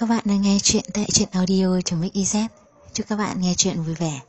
Các bạn đang nghe chuyện tại truyện audio.mix.iz. Chúc các bạn nghe chuyện vui vẻ.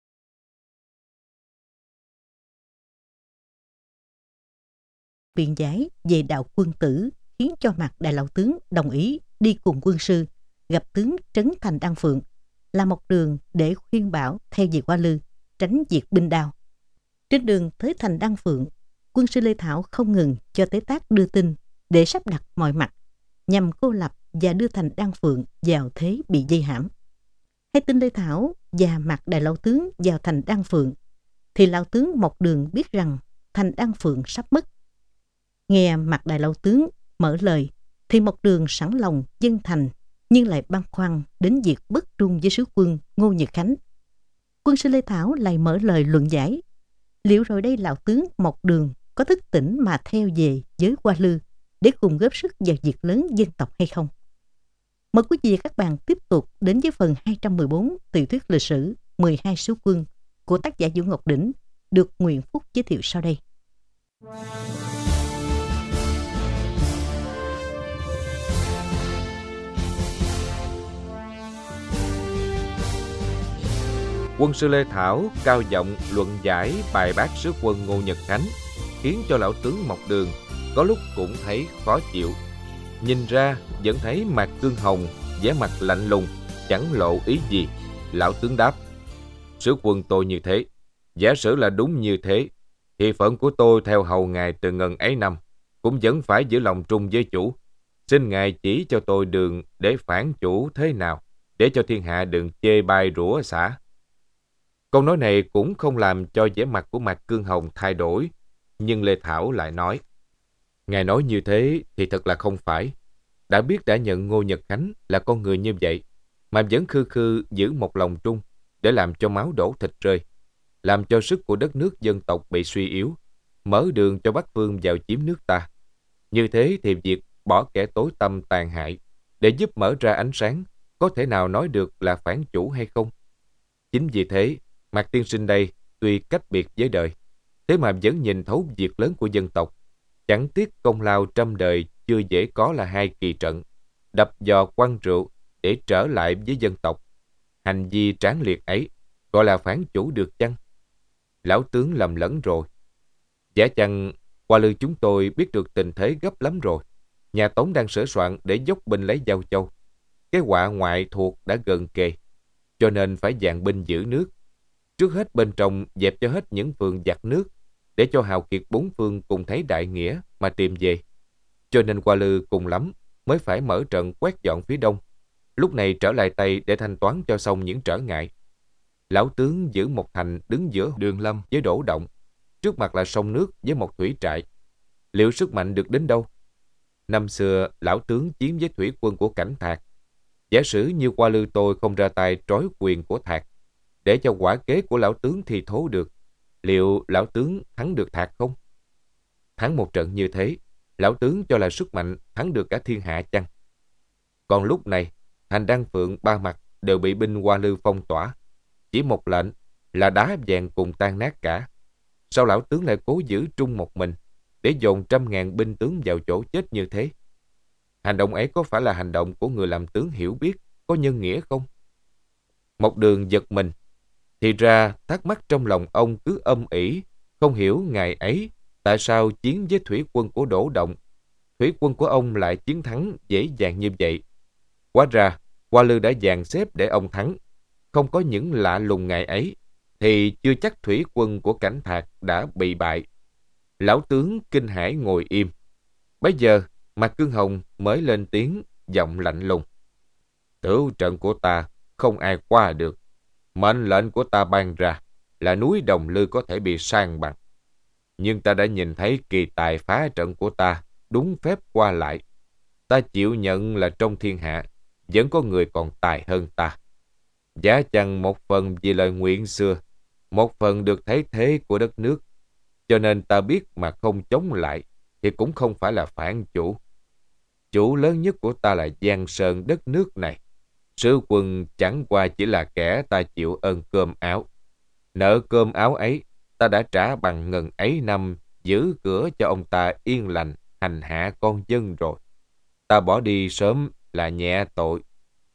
Biện giải về đạo quân tử khiến cho Mạc Đại Lão Tướng đồng ý đi cùng quân sư gặp tướng Trấn Thành Đăng Phượng, là một đường để khuyên bảo theo về Hoa Lư, tránh việc binh đao. Trên đường tới thành Đăng Phượng, quân sư Lê Thảo không ngừng cho Tế Tác đưa tin để sắp đặt mọi mặt nhằm cô lập và đưa thành Đăng Phượng vào thế bị vây hãm. Hay tin Lê Thảo và Mạc Đại Lão Tướng vào thành Đăng Phượng, thì Lão Tướng một đường biết rằng thành Đăng Phượng sắp mất. Nghe Mạc Đại Lão Tướng mở lời thì một đường sẵn lòng dân thành, nhưng lại băn khoăn đến việc bất trung với sứ quân Ngô Nhật Khánh. Quân sư Lê Thảo lại mở lời luận giải, liệu rồi đây Lão Tướng một đường có thức tỉnh mà theo về với Hoa Lư để cùng góp sức vào việc lớn dân tộc hay không. Mời quý vị và các bạn tiếp tục đến với phần 214 tiểu thuyết lịch sử 12 sứ quân của tác giả Vũ Ngọc Đỉnh, được Nguyễn Phúc giới thiệu sau đây. Quân sư Lê Thảo cao giọng luận giải bài bác sứ quân Ngô Nhật Khánh, khiến cho lão tướng Mộc Đường có lúc cũng thấy khó chịu. Nhìn ra vẫn thấy Mạc Cương Hồng vẻ mặt lạnh lùng, chẳng lộ ý gì. Lão tướng đáp: sứ quân tôi như thế, giả sử là đúng như thế, thì phận của tôi theo hầu ngài từ ngần ấy năm cũng vẫn phải giữ lòng trung với chủ. Xin ngài chỉ cho tôi đường để phản chủ thế nào, để cho thiên hạ đừng chê bai rủa xả. Câu nói này cũng không làm cho vẻ mặt của Mạc Cương Hồng thay đổi, nhưng Lê Thảo lại nói: ngài nói như thế thì thật là không phải. Đã biết đã nhận Ngô Nhật Khánh là con người như vậy, mà vẫn khư khư giữ một lòng trung, để làm cho máu đổ thịt rơi, làm cho sức của đất nước dân tộc bị suy yếu, mở đường cho Bắc Phương vào chiếm nước ta. Như thế thì việc bỏ kẻ tối tâm tàn hại để giúp mở ra ánh sáng, có thể nào nói được là phản chủ hay không? Chính vì thế, Mạc tiên sinh đây tuy cách biệt với đời, thế mà vẫn nhìn thấu việc lớn của dân tộc. Chẳng tiếc công lao trăm đời chưa dễ có là 2 kỳ trận, đập giò quăng rượu để trở lại với dân tộc. Hành vi tráng liệt ấy gọi là phản chủ được chăng? Lão tướng lầm lẫn rồi. Giả chăng Hoa Lư chúng tôi biết được tình thế gấp lắm rồi. Nhà Tống đang sửa soạn để dốc binh lấy Giao Châu. Cái họa ngoại thuộc đã gần kề, cho nên phải dàn binh giữ nước. Trước hết bên trong dẹp cho hết những phường giặc nước, để cho hào kiệt 4 phương cùng thấy đại nghĩa mà tìm về. Cho nên Hoa Lư cùng lắm mới phải mở trận quét dọn phía đông, lúc này trở lại Tây để thanh toán cho xong những trở ngại. Lão tướng giữ một thành đứng giữa Đường Lâm với Đỗ Động, trước mặt là sông nước với một thủy trại. Liệu sức mạnh được đến đâu? Năm xưa lão tướng chiến với thủy quân của Cảnh Thạc. Giả sử như Hoa Lư tôi không ra tay trói quyền của Thạc, để cho quả kế của lão tướng thi thố được, liệu lão tướng thắng được Thạc không? Thắng một trận như thế, lão tướng cho là sức mạnh thắng được cả thiên hạ chăng? Còn lúc này, thành Đăng Phượng ba mặt đều bị binh Hoa Lư phong tỏa. Chỉ một lệnh là đá vàng cùng tan nát cả. Sao lão tướng lại cố giữ trung một mình, để dồn 100.000 binh tướng vào chỗ chết như thế? Hành động ấy có phải là hành động của người làm tướng hiểu biết, có nhân nghĩa không? Một đường giật mình. Thì ra thắc mắc trong lòng ông cứ âm ỉ, không hiểu ngày ấy tại sao chiến với thủy quân của Đỗ Động, thủy quân của ông lại chiến thắng dễ dàng như vậy. Hóa ra Hoa Lư đã dàn xếp để ông thắng. Không có những lạ lùng ngày ấy, thì chưa chắc thủy quân của Cảnh Thạc đã bị bại. Lão tướng kinh hãi ngồi im. Bấy giờ Mạc Cương Hồng mới lên tiếng, giọng lạnh lùng: tửu trận của ta không ai qua được. Mệnh lệnh của ta ban ra là núi Đồng Lư có thể bị san bằng. Nhưng ta đã nhìn thấy kỳ tài phá trận của ta đúng phép qua lại. Ta chịu nhận là trong thiên hạ vẫn có người còn tài hơn ta. Giá chăng một phần vì lời nguyện xưa, một phần được thấy thế của đất nước. Cho nên ta biết mà không chống lại thì cũng không phải là phản chủ. Chủ lớn nhất của ta là Giang Sơn đất nước này. Sứ quân chẳng qua chỉ là kẻ ta chịu ơn cơm áo. Nợ cơm áo ấy ta đã trả bằng ngần ấy năm giữ cửa cho ông ta yên lành hành hạ con dân rồi. Ta bỏ đi sớm là nhẹ tội,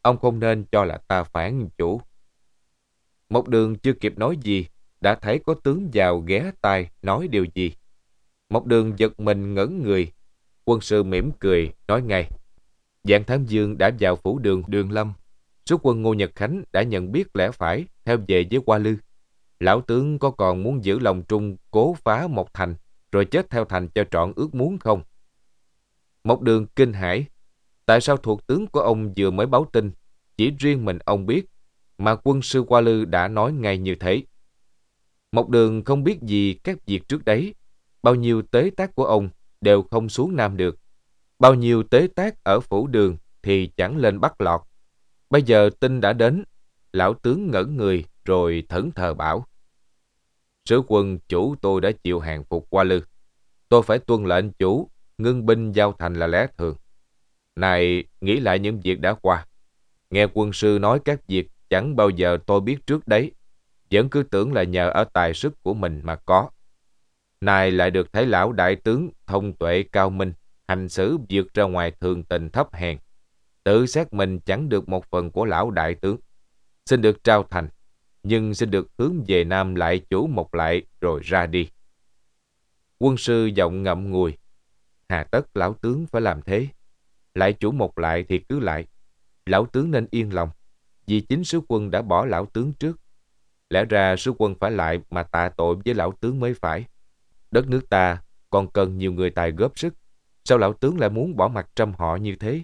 Ông không nên cho là ta phản chủ. Một Đường chưa kịp nói gì, đã thấy có tướng vào ghé tai nói điều gì. Một Đường giật mình ngẩn người. Quân sư mỉm cười, nói ngay. Vạn Thám Dương đã vào phủ đường Đường Lâm. Sứ quân Ngô Nhật Khánh đã nhận biết lẽ phải theo về với Hoa Lư. Lão tướng có còn muốn giữ lòng trung cố phá một thành, rồi chết theo thành cho trọn ước muốn không? Một Đường kinh hãi. Tại sao thuộc tướng của ông vừa mới báo tin, chỉ riêng mình ông biết, mà quân sư Hoa Lư đã nói ngay như thế? Một Đường không biết gì các việc trước đấy. Bao nhiêu tế tác của ông đều không xuống Nam được. Bao nhiêu tế tác ở phủ đường thì chẳng lên bắt lọt. Bây giờ tin đã đến, lão tướng ngẩn người rồi thẫn thờ bảo. Sứ quân chủ tôi đã chịu hàng phục Hoa Lư. Tôi phải tuân lệnh chủ, ngưng binh giao thành là lẽ thường. Này, nghĩ lại những việc đã qua. Nghe quân sư nói các việc chẳng bao giờ tôi biết trước đấy. Vẫn cứ tưởng là nhờ ở tài sức của mình mà có. Này lại được thấy lão đại tướng thông tuệ cao minh, hành xử vượt ra ngoài thường tình thấp hèn. Tự xét mình chẳng được một phần của lão đại tướng. Xin được trao thành, nhưng xin được hướng về Nam lại chủ một lại rồi ra đi. Quân sư giọng ngậm ngùi. Hà tất lão tướng phải làm thế. Lại chủ một lại thì cứ lại. Lão tướng nên yên lòng, vì chính sứ quân đã bỏ lão tướng trước. Lẽ ra sứ quân phải lại mà tạ tội với lão tướng mới phải. Đất nước ta còn cần nhiều người tài góp sức. Sao lão tướng lại muốn bỏ mặt trăm họ như thế?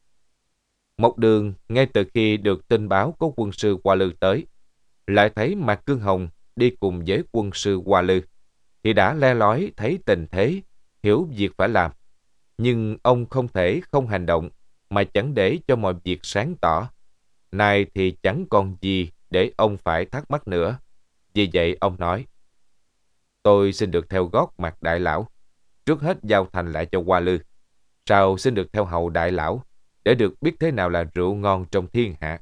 Một Đường ngay từ khi được tin báo có quân sư Hoa Lư tới, lại thấy Mạc Cương Hồng đi cùng với quân sư Hoa Lư, thì đã le lói thấy tình thế, hiểu việc phải làm. Nhưng ông không thể không hành động, mà chẳng để cho mọi việc sáng tỏ. Nay thì chẳng còn gì để ông phải thắc mắc nữa. Vì vậy ông nói, tôi xin được theo gót Mạc đại lão, trước hết giao thành lại cho Hoa Lư. Sau xin được theo hầu đại lão, để được biết thế nào là rượu ngon trong thiên hạ.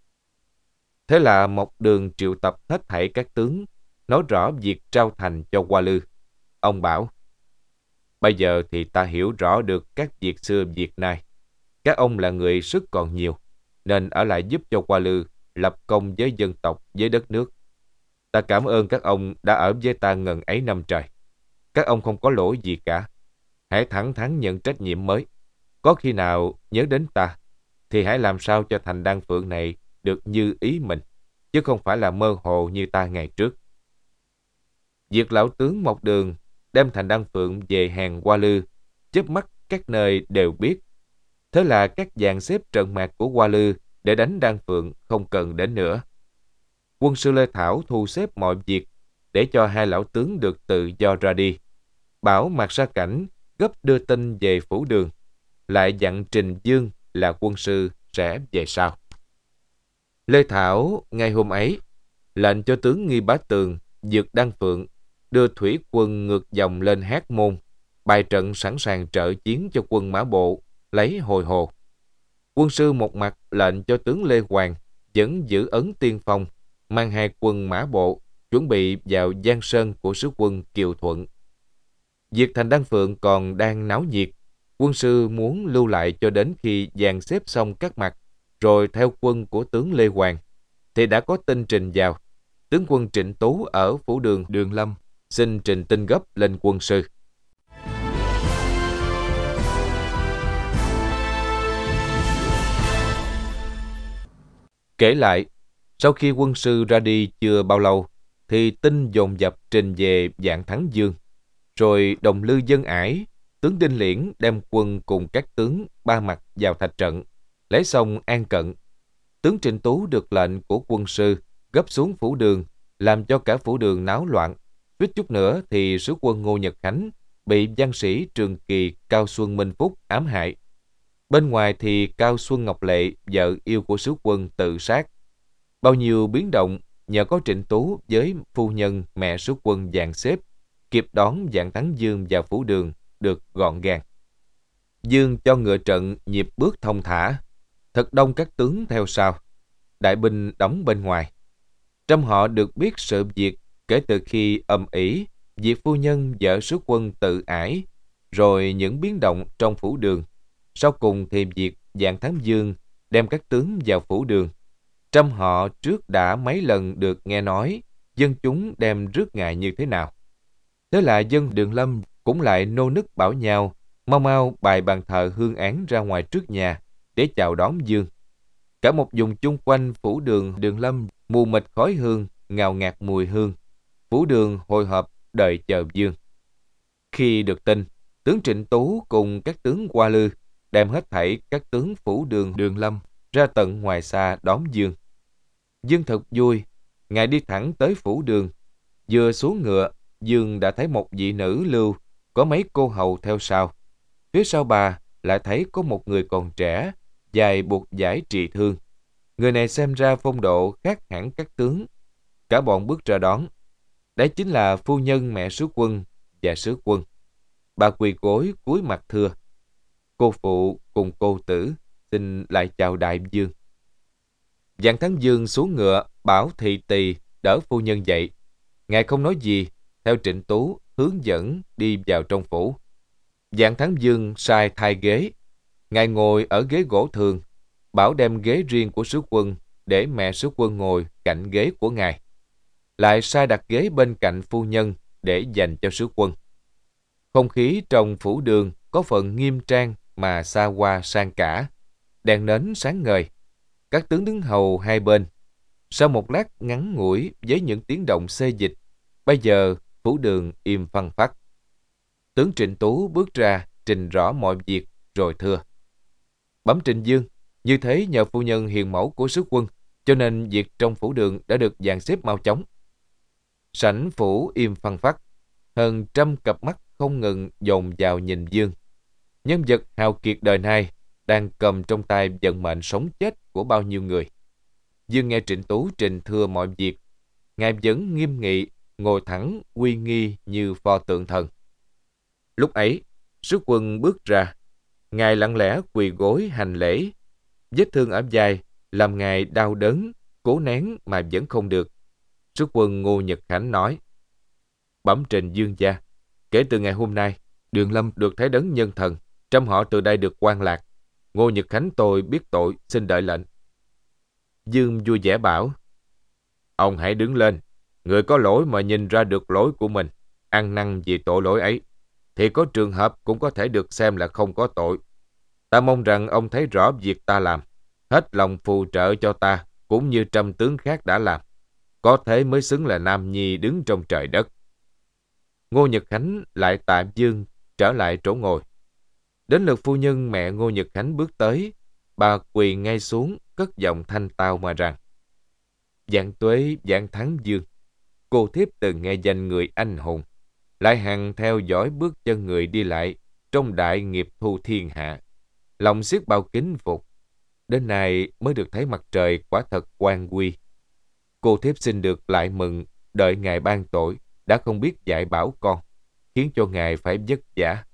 Thế là Một Đường triệu tập hết thảy các tướng, nói rõ việc trao thành cho Hoa Lư. Ông bảo, bây giờ thì ta hiểu rõ được các việc xưa việc nay. Các ông là người sức còn nhiều, nên ở lại giúp cho Hoa Lư lập công với dân tộc, với đất nước. Ta cảm ơn các ông đã ở với ta ngần ấy năm trời. Các ông không có lỗi gì cả. Hãy thẳng thắn nhận trách nhiệm mới. Có khi nào nhớ đến ta, thì hãy làm sao cho thành Đan Phượng này được như ý mình, chứ không phải là mơ hồ như ta ngày trước. Việc lão tướng Một Đường đem thành Đan Phượng về hàng Hoa Lư, chớp mắt các nơi đều biết. Thế là các dàn xếp trận mạc của Hoa Lư để đánh Đan Phượng không cần đến nữa. Quân sư Lê Thảo thu xếp mọi việc để cho hai lão tướng được tự do ra đi. Bảo Mạc Sa Cảnh gấp đưa tin về phủ đường, lại dặn Trình Dương là quân sư sẽ về sau. Lê Thảo ngày hôm ấy lệnh cho tướng Nghi Bá Tường vượt Đan Phượng, đưa thủy quân ngược dòng lên Hác Môn, bày trận sẵn sàng trợ chiến cho quân Mã Bộ lấy Hồi Hồ. Quân sư một mặt lệnh cho tướng Lê Hoàng vẫn giữ ấn tiên phong, mang hai quân Mã Bộ chuẩn bị vào Giang Sơn của sứ quân Kiều Thuận. Việc thành Đan Phượng còn đang náo nhiệt, quân sư muốn lưu lại cho đến khi dàn xếp xong các mặt, rồi theo quân của tướng Lê Hoàng, thì đã có tin trình vào. Tướng quân Trịnh Tú ở phủ đường Đường Lâm xin trình tin gấp lên quân sư. Kể lại, sau khi quân sư ra đi chưa bao lâu, thì tin dồn dập trình về Vạn Thắng Dương. Rồi Đồng Lư Dân Ải, tướng Đinh Liễn đem quân cùng các tướng ba mặt vào thạch trận, lấy xong An Cận. Tướng Trịnh Tú được lệnh của quân sư gấp xuống phủ đường, làm cho cả phủ đường náo loạn. Suýt chút nữa thì sứ quân Ngô Nhật Khánh bị văn sĩ Trường Kỳ Cao Xuân Minh Phúc ám hại. Bên ngoài thì Cao Xuân Ngọc Lệ, vợ yêu của sứ quân, tự sát. Bao nhiêu biến động nhờ có Trịnh Tú với phu nhân mẹ sứ quân dàn xếp, kịp đón Vạn Thắng Dương vào phủ đường được gọn gàng. Dương cho ngựa trận nhịp bước thông thả, thật đông các tướng theo sau, đại binh đóng bên ngoài. Trong họ được biết sự việc kể từ khi ầm ĩ việc phu nhân vợ sứ quân tự ải, rồi những biến động trong phủ đường. Sau cùng thì việc Vạn Thắng Dương đem các tướng vào phủ đường. Trăm họ trước đã mấy lần được nghe nói dân chúng đem rước ngài như thế nào. Thế là dân Đường Lâm cũng lại nô nức bảo nhau mau mau bày bàn thờ hương án ra ngoài trước nhà để chào đón Dương. Cả một vùng chung quanh phủ đường Đường Lâm mù mịt khói hương, ngào ngạt mùi hương. Phủ đường hồi hộp đợi chờ Dương. Khi được tin, tướng Trịnh Tú cùng các tướng Hoa Lư đem hết thảy các tướng phủ đường Đường Lâm ra tận ngoài xa đón Dương. Dương thật vui, ngài đi thẳng tới phủ đường. Vừa xuống ngựa, Dương đã thấy một vị nữ lưu, có mấy cô hầu theo sau. Phía sau bà lại thấy có một người còn trẻ, dài buộc dải trị thương. Người này xem ra phong độ khác hẳn các tướng. Cả bọn bước ra đón. Đấy chính là phu nhân mẹ sứ quân và sứ quân. Bà quỳ gối cúi mặt thưa: cô phụ cùng cô tử xin lại chào đại Dương. Vạn Thắng Dương xuống ngựa bảo thị tỳ đỡ phu nhân dậy. Ngài không nói gì, theo Trịnh Tú hướng dẫn đi vào trong phủ. Vạn Thắng Dương sai thay ghế. Ngài ngồi ở ghế gỗ thường, bảo đem ghế riêng của sứ quân để mẹ sứ quân ngồi cạnh ghế của ngài. Lại sai đặt ghế bên cạnh phu nhân để dành cho sứ quân. Không khí trong phủ đường có phần nghiêm trang mà xa hoa sang cả. Đèn nến sáng ngời. Các tướng đứng hầu hai bên. Sau một lát ngắn ngủi với những tiếng động xê dịch, bây giờ phủ đường im phăng phắc. Tướng Trịnh Tú bước ra trình rõ mọi việc rồi thưa: bẩm Trịnh Dương, như thế nhờ phu nhân hiền mẫu của sứ quân, cho nên việc trong phủ đường đã được dàn xếp mau chóng. Sảnh phủ im phăng phắc, hơn trăm cặp mắt không ngừng dồn vào nhìn Dương. Nhân vật hào kiệt đời nay đang cầm trong tay vận mệnh sống chết của bao nhiêu người. Dương nghe Trịnh Tú trình thưa mọi việc, ngài vẫn nghiêm nghị, ngồi thẳng uy nghi như pho tượng thần. Lúc ấy, sứ quân bước ra, ngài lặng lẽ quỳ gối hành lễ. Vết thương ở vai làm ngài đau đớn, cố nén mà vẫn không được. Sứ quân Ngô Nhật Khánh nói: bẩm Trịnh Dương gia, kể từ ngày hôm nay, Đường Lâm được thấy đấng nhân thần, trăm họ từ đây được quan lạc. Ngô Nhật Khánh tôi biết tội, xin đợi lệnh. Dương vui vẻ bảo: ông hãy đứng lên. Người có lỗi mà nhìn ra được lỗi của mình, ăn năn vì tội lỗi ấy, thì có trường hợp cũng có thể được xem là không có tội. Ta mong rằng ông thấy rõ việc ta làm, hết lòng phù trợ cho ta, cũng như trăm tướng khác đã làm. Có thế mới xứng là nam nhi đứng trong trời đất. Ngô Nhật Khánh lại tạm Dương trở lại chỗ ngồi. Đến lượt phu nhân mẹ Ngô Nhật Khánh bước tới, bà quỳ ngay xuống, cất giọng thanh tao mà rằng: vạn tuế vạn thắng Dương, cô thiếp từng nghe danh người anh hùng, lại hằng theo dõi bước chân người đi lại trong đại nghiệp thu thiên hạ, lòng xiết bao kính phục. Đến nay mới được thấy mặt trời quả thật quang huy. Cô thiếp xin được lại mừng, đợi ngài ban tội đã không biết dạy bảo con, khiến cho ngài phải vất vả.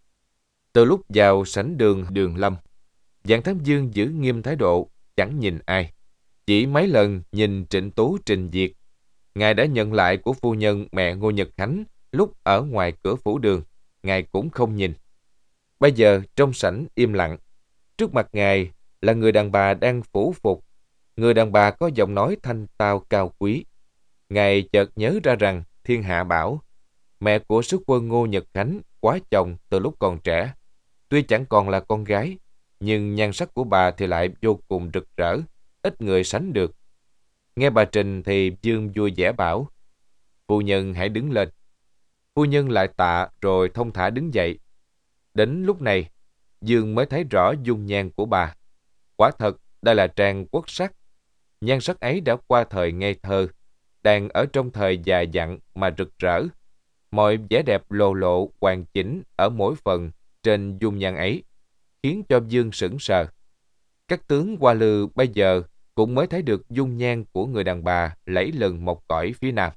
Từ lúc vào sảnh đường Đường Lâm, Vạn Thắng Dương giữ nghiêm thái độ, chẳng nhìn ai. Chỉ mấy lần nhìn Trịnh Tú trình việc, ngài đã nhận lại của phu nhân mẹ Ngô Nhật Khánh lúc ở ngoài cửa phủ đường, ngài cũng không nhìn. Bây giờ trong sảnh im lặng, trước mặt ngài là người đàn bà đang phủ phục. Người đàn bà có giọng nói thanh tao cao quý. Ngài chợt nhớ ra rằng thiên hạ bảo mẹ của sứ quân Ngô Nhật Khánh quá chồng từ lúc còn trẻ. Tuy chẳng còn là con gái, nhưng nhan sắc của bà thì lại vô cùng rực rỡ, ít người sánh được. Nghe bà trình thì Dương vui vẻ bảo: phu nhân hãy đứng lên. Phu nhân lại tạ rồi thông thả đứng dậy. Đến lúc này, Dương mới thấy rõ dung nhan của bà. Quả thật, đây là trang quốc sắc. Nhan sắc ấy đã qua thời ngây thơ, đang ở trong thời già dặn mà rực rỡ. Mọi vẻ đẹp lồ lộ hoàn chỉnh ở mỗi phần trên dung nhan ấy, khiến cho Dương sững sờ. Các tướng Hoa Lư bây giờ cũng mới thấy được dung nhan của người đàn bà lẫy lừng một cõi phía nam.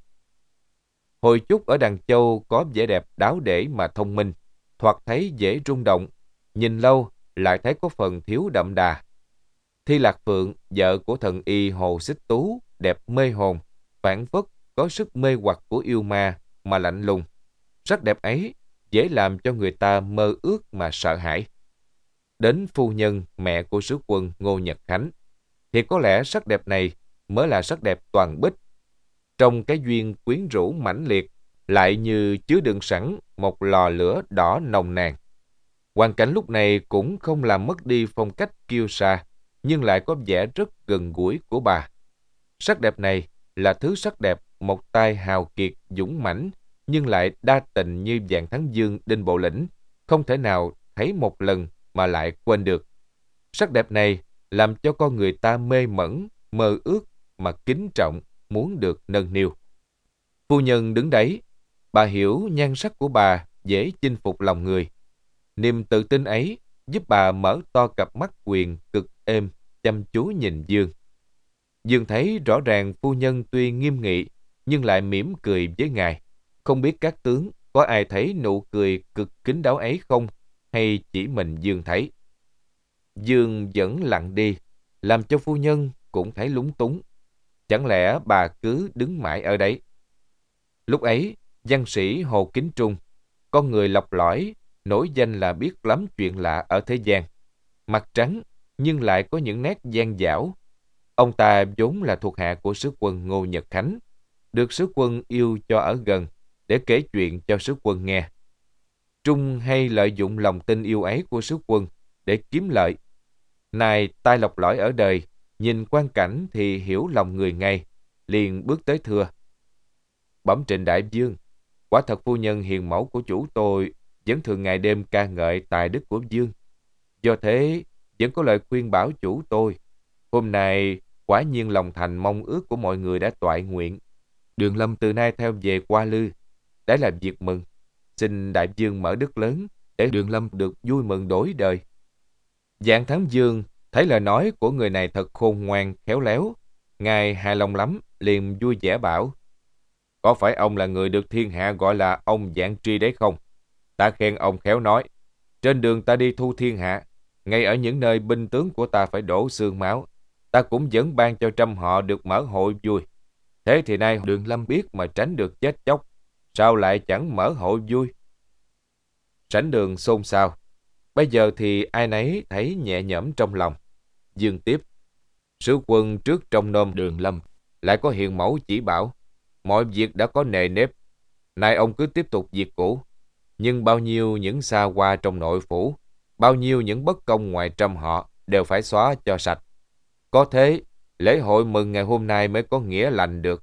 Hồi chúc ở Đằng Châu có vẻ đẹp đáo để mà thông minh, thoạt thấy dễ rung động, nhìn lâu lại thấy có phần thiếu đậm đà. Thi Lạc Phượng, vợ của thần y Hồ Xích Tú, đẹp mê hồn, phảng phất có sức mê hoặc của yêu ma mà lạnh lùng. Sắc đẹp ấy dễ làm cho người ta mơ ước mà sợ hãi. đến phu nhân mẹ của sứ quân Ngô Nhật Khánh, thì có lẽ sắc đẹp này mới là sắc đẹp toàn bích. Trong cái duyên quyến rũ mãnh liệt, lại như chứa đựng sẵn một lò lửa đỏ nồng nàn. Hoàn cảnh lúc này cũng không làm mất đi phong cách kiêu sa, nhưng lại có vẻ rất gần gũi của bà. Sắc đẹp này là thứ sắc đẹp một tai hào kiệt dũng mãnh, nhưng lại đa tình như Vạn Thắng Dương Đinh Bộ Lĩnh, không thể nào thấy một lần mà lại quên được. Sắc đẹp này làm cho con người ta mê mẩn, mơ ước mà kính trọng, muốn được nâng niu. Phu nhân đứng đấy, bà hiểu nhan sắc của bà dễ chinh phục lòng người. Niềm tự tin ấy giúp bà mở to cặp mắt quyền cực êm, chăm chú nhìn Dương. Dương thấy rõ ràng phu nhân tuy nghiêm nghị, nhưng lại mỉm cười với ngài. Không biết các tướng có ai thấy nụ cười cực kín đáo ấy không, hay chỉ mình Dương thấy. Dương vẫn lặng đi, làm cho phu nhân cũng thấy lúng túng. Chẳng lẽ bà cứ đứng mãi ở đấy? Lúc ấy, văn sĩ Hồ Kính Trung, con người lọc lõi, nổi danh là biết lắm chuyện lạ ở thế gian. Mặt trắng, nhưng lại có những nét gian dảo. Ông ta vốn là thuộc hạ của sứ quân Ngô Nhật Khánh, được sứ quân yêu cho ở gần, để kể chuyện cho sứ quân nghe. Trung hay lợi dụng lòng tin yêu ấy của sứ quân để kiếm lợi. Này tai lọc lõi ở đời, nhìn quang cảnh thì hiểu lòng người ngay, liền bước tới thưa: Bẩm Trịnh đại vương, quả thật phu nhân hiền mẫu của chủ tôi vẫn thường ngày đêm ca ngợi tài đức của vương. Do thế, vẫn có lời khuyên bảo chủ tôi. Hôm nay, quả nhiên lòng thành mong ước của mọi người đã toại nguyện. Đường Lâm từ nay theo về Hoa Lư. Đấy là việc mừng. Xin đại vương mở đức lớn, để Đường Lâm được vui mừng đổi đời. Vạn Thắng Dương thấy lời nói của người này thật khôn ngoan, khéo léo. Ngài hài lòng lắm, liền vui vẻ bảo: Có phải ông là người được thiên hạ gọi là ông Vạn Tri đấy không? Ta khen ông khéo nói. Trên đường ta đi thu thiên hạ, ngay ở những nơi binh tướng của ta phải đổ xương máu, ta cũng vẫn ban cho trăm họ được mở hội vui. Thế thì nay Đường Lâm biết mà tránh được chết chóc, sao lại chẳng mở hội vui? Sảnh đường xôn xao. Bây giờ thì ai nấy thấy nhẹ nhõm trong lòng. Dương tiếp: Sứ quân trước trong nom Đường Lâm, lại có hiền mẫu chỉ bảo, mọi việc đã có nề nếp. Nay ông cứ tiếp tục việc cũ, nhưng bao nhiêu những xa hoa trong nội phủ, bao nhiêu những bất công ngoài trăm họ đều phải xóa cho sạch. Có thế, lễ hội mừng ngày hôm nay mới có nghĩa lành được.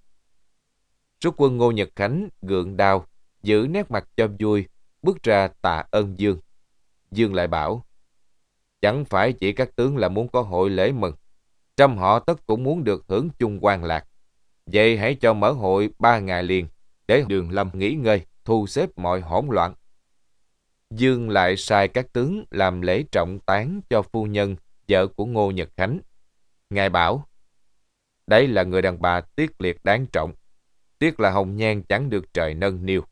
Sứ quân Ngô Nhật Khánh gượng đao, giữ nét mặt cho vui, bước ra tạ ơn Dương. Dương lại bảo: Chẳng phải chỉ các tướng là muốn có hội lễ mừng, trăm họ tất cũng muốn được hưởng chung quan lạc. Vậy hãy cho mở hội 3 ngày liền, để Đường Lâm nghỉ ngơi, thu xếp mọi hỗn loạn. Dương lại sai các tướng làm lễ trọng táng cho phu nhân, vợ của Ngô Nhật Khánh. Ngài bảo: Đấy là người đàn bà tiếc liệt đáng trọng, tiếc là hồng nhan chẳng được trời nâng niu.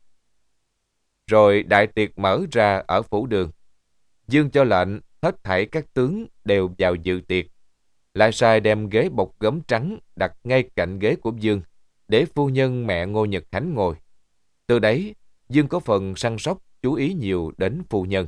Rồi đại tiệc mở ra ở phủ đường. Dương cho lệnh hết thảy các tướng đều vào dự tiệc, lại sai đem ghế bọc gấm trắng đặt ngay cạnh ghế của Dương, để phu nhân mẹ Ngô Nhật Khánh ngồi. Từ đấy, Dương có phần săn sóc, chú ý nhiều đến phu nhân.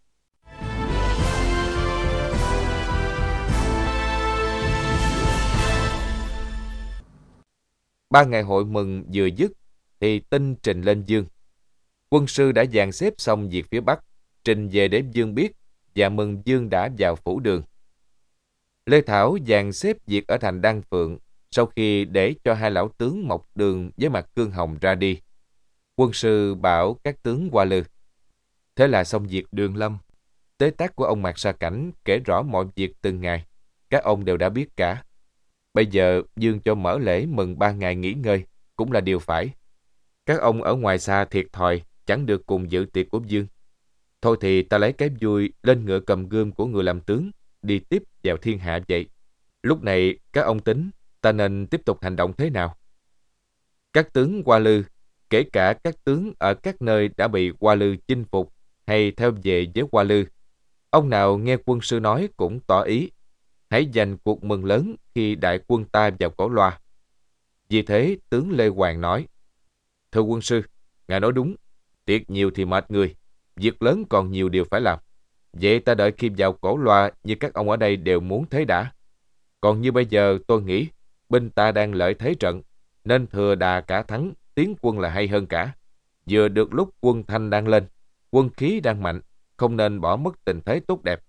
Ba ngày hội mừng vừa dứt, thì tin trình lên Dương. Quân sư đã dàn xếp xong việc phía Bắc, trình về để Dương biết, và mừng Dương đã vào phủ đường. Lê Thảo dàn xếp việc ở thành Đan Phượng, sau khi để cho hai lão tướng Mộc Đường với Mạc Cương Hồng ra đi. Quân sư bảo các tướng Hoa Lư. Thế là xong việc Đường Lâm. Tế tác của ông Mạc Sa Cảnh kể rõ mọi việc từng ngày, các ông đều đã biết cả. Bây giờ Dương cho mở lễ mừng 3 ngày nghỉ ngơi cũng là điều phải. Các ông ở ngoài xa thiệt thòi, chẳng được cùng dự tiệc của Dương. Thôi thì ta lấy cái vui lên ngựa cầm gươm của người làm tướng, đi tiếp vào thiên hạ vậy. Lúc này các ông tính ta nên tiếp tục hành động thế nào? Các tướng Hoa Lư, kể cả các tướng ở các nơi đã bị Hoa Lư chinh phục hay theo về với Hoa Lư, ông nào nghe quân sư nói cũng tỏ ý hãy dành cuộc mừng lớn khi đại quân ta vào Cổ Loa. Vì thế tướng Lê Hoàng nói: Thưa quân sư, ngài nói đúng, tiệc nhiều thì mệt người, việc lớn còn nhiều điều phải làm. Vậy ta đợi khi vào cổ loa như các ông ở đây đều muốn thế đã. Còn như bây giờ tôi nghĩ binh ta đang lợi thế trận, nên thừa đà cả thắng, tiến quân là hay hơn cả. Vừa được lúc quân Thanh đang lên, quân khí đang mạnh, không nên bỏ mất tình thế tốt đẹp.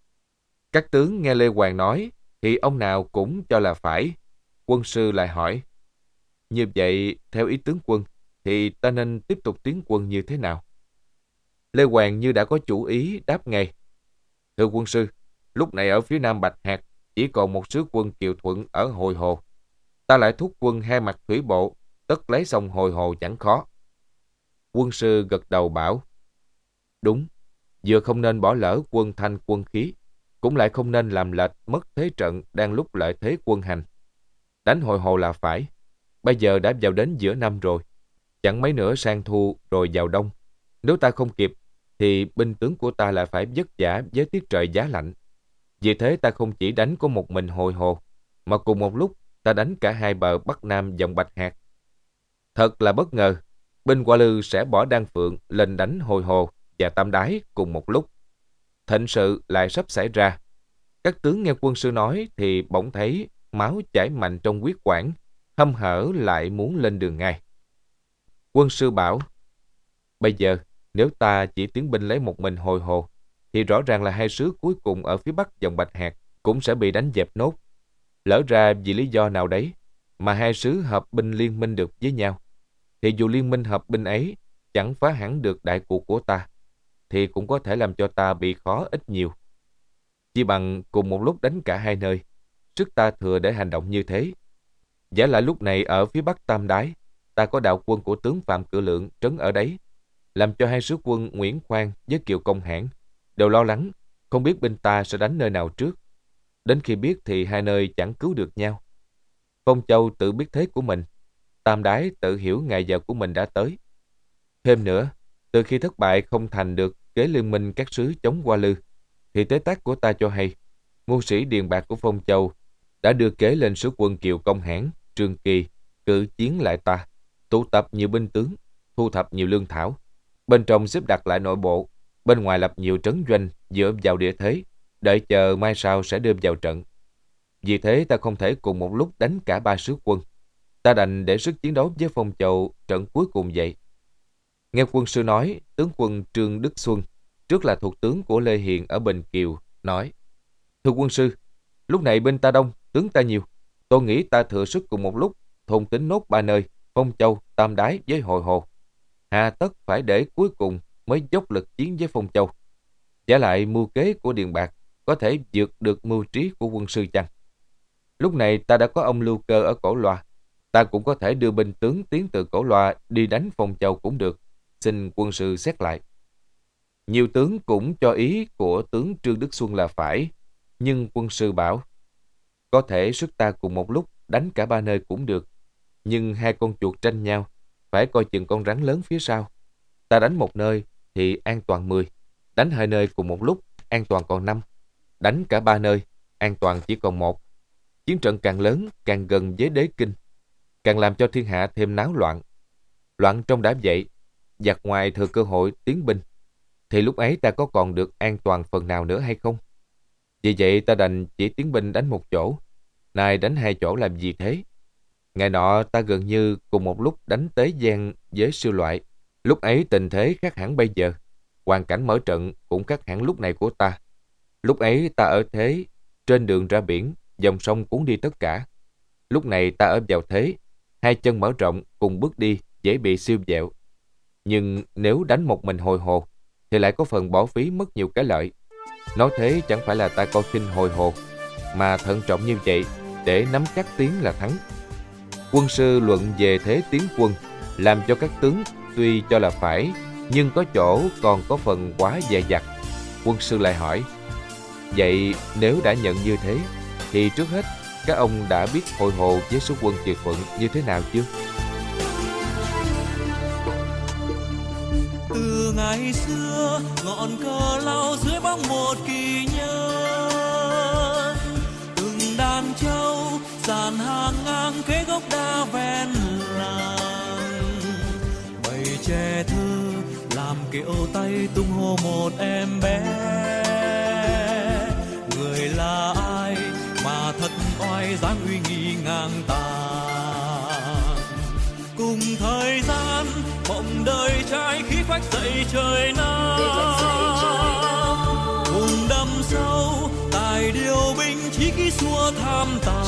Các tướng nghe Lê Hoàng nói thì ông nào cũng cho là phải. Quân sư lại hỏi, như vậy theo ý tướng quân thì ta nên tiếp tục tiến quân như thế nào? Lê Hoàng như đã có chủ ý đáp ngay, thưa quân sư, lúc này ở phía nam Bạch Hạc chỉ còn một sứ quân Kiều Thuận ở Hồi Hồ. Ta lại thúc quân hai mặt thủy bộ, tất lấy xong Hồi Hồ chẳng khó. Quân sư gật đầu bảo, đúng, vừa không nên bỏ lỡ quân Thanh quân khí, cũng lại không nên làm lệch mất thế trận đang lúc lợi thế quân hành. Đánh Hồi Hồ là phải, bây giờ đã vào đến giữa năm rồi, chẳng mấy nữa sang thu rồi vào đông. Nếu ta không kịp, thì binh tướng của ta lại phải vất vả với tiết trời giá lạnh. Vì thế ta không chỉ đánh có một mình Hồi Hồ, mà cùng một lúc ta đánh cả hai bờ Bắc Nam dòng Bạch Hạc. Thật là bất ngờ, binh Hoa Lư sẽ bỏ Đan Phượng lên đánh Hồi Hồ và Tam Đái cùng một lúc. Thịnh sự lại sắp xảy ra. Các tướng nghe quân sư nói thì bỗng thấy máu chảy mạnh trong huyết quản, hăm hở lại muốn lên đường ngay. Quân sư bảo, bây giờ nếu ta chỉ tiến binh lấy một mình Hồi Hồ, thì rõ ràng là hai sứ cuối cùng ở phía bắc dòng Bạch Hạc cũng sẽ bị đánh dẹp nốt. Lỡ ra vì lý do nào đấy mà hai sứ hợp binh liên minh được với nhau, thì dù liên minh hợp binh ấy chẳng phá hẳn được đại cuộc của ta, thì cũng có thể làm cho ta bị khó ít nhiều. Chỉ bằng cùng một lúc đánh cả hai nơi, sức ta thừa để hành động như thế. Giả lại lúc này ở phía bắc Tam Đái, ta có đạo quân của tướng Phạm Cự Lượng trấn ở đấy, làm cho hai sứ quân Nguyễn Khoan với Kiều Công Hãn đều lo lắng, không biết binh ta sẽ đánh nơi nào trước. Đến khi biết thì hai nơi chẳng cứu được nhau. Phong Châu tự biết thế của mình, Tam Đái tự hiểu ngày giờ của mình đã tới. Thêm nữa, từ khi thất bại không thành được kế liên minh các sứ chống Hoa Lư, thì tế tác của ta cho hay, ngô sĩ Điền Bạc của Phong Châu đã đưa kế lên sứ quân Kiều Công Hãn, Trương Kỳ, cử chiến lại ta, tụ tập nhiều binh tướng, thu thập nhiều lương thảo. Bên trong xếp đặt lại nội bộ, bên ngoài lập nhiều trấn doanh dựa vào địa thế, đợi chờ mai sau sẽ đưa vào trận. Vì thế ta không thể cùng một lúc đánh cả ba sứ quân. Ta đành để sức chiến đấu với Phong Châu trận cuối cùng vậy. Nghe quân sư nói, tướng quân Trương Đức Xuân, trước là thuộc tướng của Lê Hiền ở Bình Kiều, nói, thưa quân sư, lúc này binh ta đông, tướng ta nhiều. Tôi nghĩ ta thừa sức cùng một lúc thôn tính nốt ba nơi, Phong Châu, Tam Đái với Hồi Hồ. Hà tất phải để cuối cùng mới dốc lực chiến với Phong Châu. Giả lại mưu kế của Điền Bạc có thể vượt được mưu trí của quân sư chăng? Lúc này ta đã có ông Lưu Cơ ở Cổ Loa, ta cũng có thể đưa binh tướng tiến từ Cổ Loa đi đánh Phong Châu cũng được. Xin quân sư xét lại. Nhiều tướng cũng cho ý của tướng Trương Đức Xuân là phải, nhưng quân sư bảo, có thể sức ta cùng một lúc đánh cả ba nơi cũng được, nhưng hai con chuột tranh nhau, phải coi chừng con rắn lớn phía sau. Ta đánh một nơi thì an toàn 10, đánh hai nơi cùng một lúc an toàn còn 5, đánh cả ba nơi an toàn chỉ còn 1. Chiến trận càng lớn, càng gần với đế kinh, càng làm cho thiên hạ thêm náo loạn. Loạn trong đã vậy, giặc ngoài thừa cơ hội tiến binh, thì lúc ấy ta có còn được an toàn phần nào nữa hay không? Vì vậy ta đành chỉ tiến binh đánh một chỗ, nay đánh hai chỗ làm gì thế? Ngày nọ ta gần như cùng một lúc đánh Tế Giang với Siêu Loại. Lúc ấy tình thế khác hẳn bây giờ, hoàn cảnh mở trận cũng khác hẳn lúc này của ta. Lúc ấy ta ở thế, trên đường ra biển, dòng sông cuốn đi tất cả. Lúc này ta ở vào thế, hai chân mở rộng cùng bước đi dễ bị siêu vẹo. Nhưng nếu đánh một mình Hồi Hồ, thì lại có phần bỏ phí mất nhiều cái lợi. Nói thế chẳng phải là ta coi khinh Hồi Hồ, mà thận trọng như vậy để nắm chắc tiến là thắng. Quân sư luận về thế tiến quân, làm cho các tướng tuy cho là phải, nhưng có chỗ còn có phần quá dè dặt. Quân sư lại hỏi, vậy nếu đã nhận như thế, thì trước hết các ông đã biết Hồi Hồ với số quân Kiều Thuận như thế nào chưa? Từ ngày xưa ngọn cờ lao dưới bóng một kỳ nhân, từng đàn trâu dàn hàng ngang kế gốc đa ven làng, bầy trẻ thơ làm kiệu tay tung hô một em bé. người là ai mà thật oai dáng uy nghi ngang tàn. Cùng thời gian mộng đời trai khí phách dậy trời Nam, cùng đâm sâu tài điều binh chí khí xua tham tàn.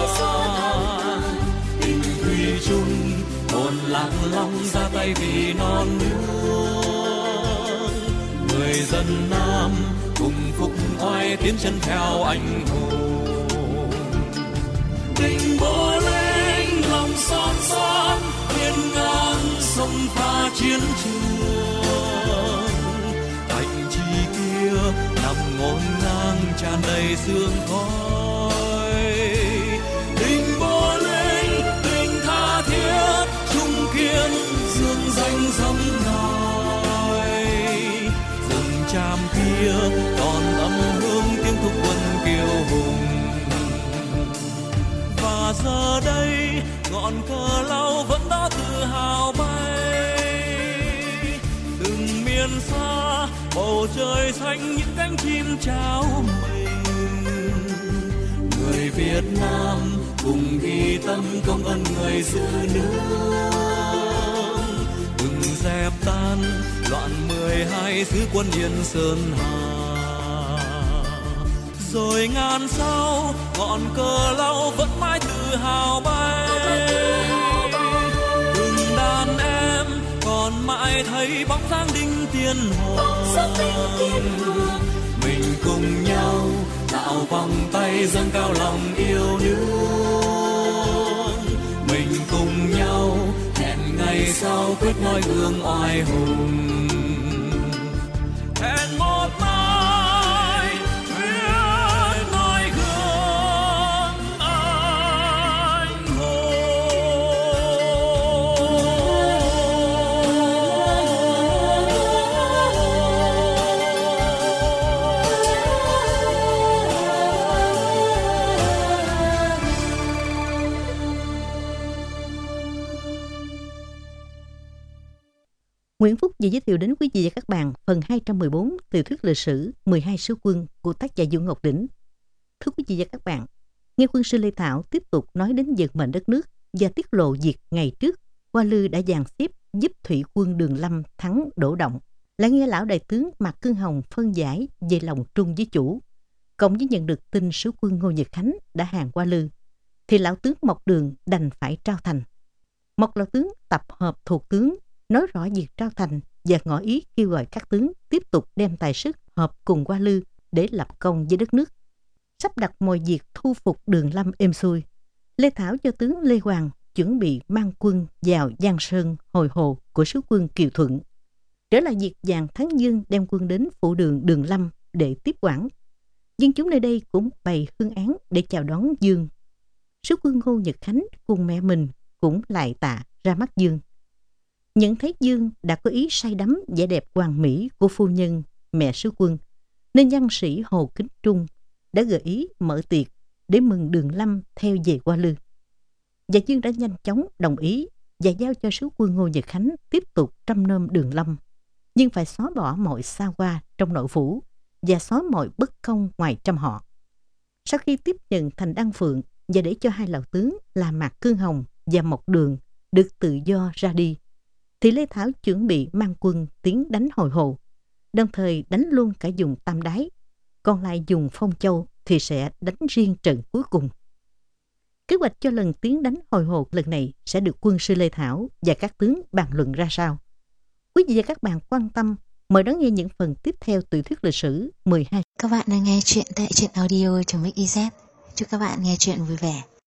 Tình thủy chung hồn lạc long ra tay vì non nước. Người dân Nam cùng phục oai tiến chân theo anh hùng. Tình bố linh lòng son son hiên ngang sông pha chiến trường. Thành trì kia nằm ngổn ngang tràn đầy sương khói. Tình bố linh tình tha thiết trung kiên dương danh dẫm nòi. Rừng tràm kia còn âm hương tiếng thúc quân kiêu hùng. Và giờ đây ngọn cờ lao vẫn đó tự hào bay. Từng miền xa bầu trời xanh những cánh chim trao mình. Người Việt Nam cùng ghi tâm công ơn người giữ nước. Từng dẹp tan loạn 12 xứ quân Yên Sơn Hà. Rồi ngàn sau ngọn cờ lao vẫn mãi tự hào bay. Từng đàn em còn mãi thấy bóng dáng đinh tiên hoàng. Mình cùng nhau tạo vòng tay dâng cao lòng yêu nước. Mình cùng nhau hẹn ngày sau quyết noi gương oai hùng. Hẹn một mai quyết noi gương anh hùng. Nguyễn Phúc vừa giới thiệu đến quý vị và các bạn phần 214 tiểu thuyết lịch sử 12 sứ quân của tác giả Vũ Ngọc Đỉnh. Thưa quý vị và các bạn, nghe quân sư Lê Thảo tiếp tục nói đến vận mệnh đất nước và tiết lộ việc ngày trước Hoa Lư đã dàn xếp giúp thủy quân Đường Lâm thắng Đỗ Động, lại nghe lão đại tướng Mạc Cương Hồng phân giải về lòng trung với chủ, cộng với nhận được tin sứ quân Ngô Nhật Khánh đã hàng Hoa Lư, thì lão tướng Mộc Đường đành phải trao thành. Mộc lão tướng tập hợp thuộc tướng, nói rõ việc trao thành và ngỏ ý kêu gọi các tướng tiếp tục đem tài sức hợp cùng Hoa Lư để lập công với đất nước. Sắp đặt mọi việc thu phục Đường Lâm êm xuôi, Lê Thảo cho tướng Lê Hoàng chuẩn bị mang quân vào Giang Sơn hồi hồ của sứ quân Kiều Thuận. Trở lại việc dàn Thắng Dương đem quân đến phủ đường Đường Lâm để tiếp quản. Dân chúng nơi đây cũng bày phương án để chào đón Dương. Sứ quân Ngô Nhật Khánh cùng mẹ mình cũng lại tạ ra mắt Dương. Nhận thấy Dương đã có ý say đắm vẻ đẹp hoàn mỹ của phu nhân mẹ sứ quân, nên văn sĩ Hồ Kính Trung đã gợi ý mở tiệc để mừng Đường Lâm theo về Hoa Lư. Và Dương đã nhanh chóng đồng ý và giao cho sứ quân Ngô Nhật Khánh tiếp tục trâm nom Đường Lâm, nhưng phải xóa bỏ mọi xa hoa trong nội phủ và xóa mọi bất công ngoài trăm họ. Sau khi tiếp nhận thành Đan Phượng và để cho hai lão tướng là Mạc Cương Hồng và Mộc Đường được tự do ra đi, thì Lê Thảo chuẩn bị mang quân tiến đánh hồi hồ, đồng thời đánh luôn cả vùng Tam Đái, còn lại vùng Phong Châu thì sẽ đánh riêng trận cuối cùng. Kế hoạch cho lần tiến đánh hồi hồ lần này sẽ được quân sư Lê Thảo và các tướng bàn luận ra sao? Quý vị và các bạn quan tâm, mời đón nghe những phần tiếp theo tiểu thuyết lịch sử 12. Các bạn đang nghe chuyện tại truyện audio.mix.iz. Chúc các bạn nghe chuyện vui vẻ.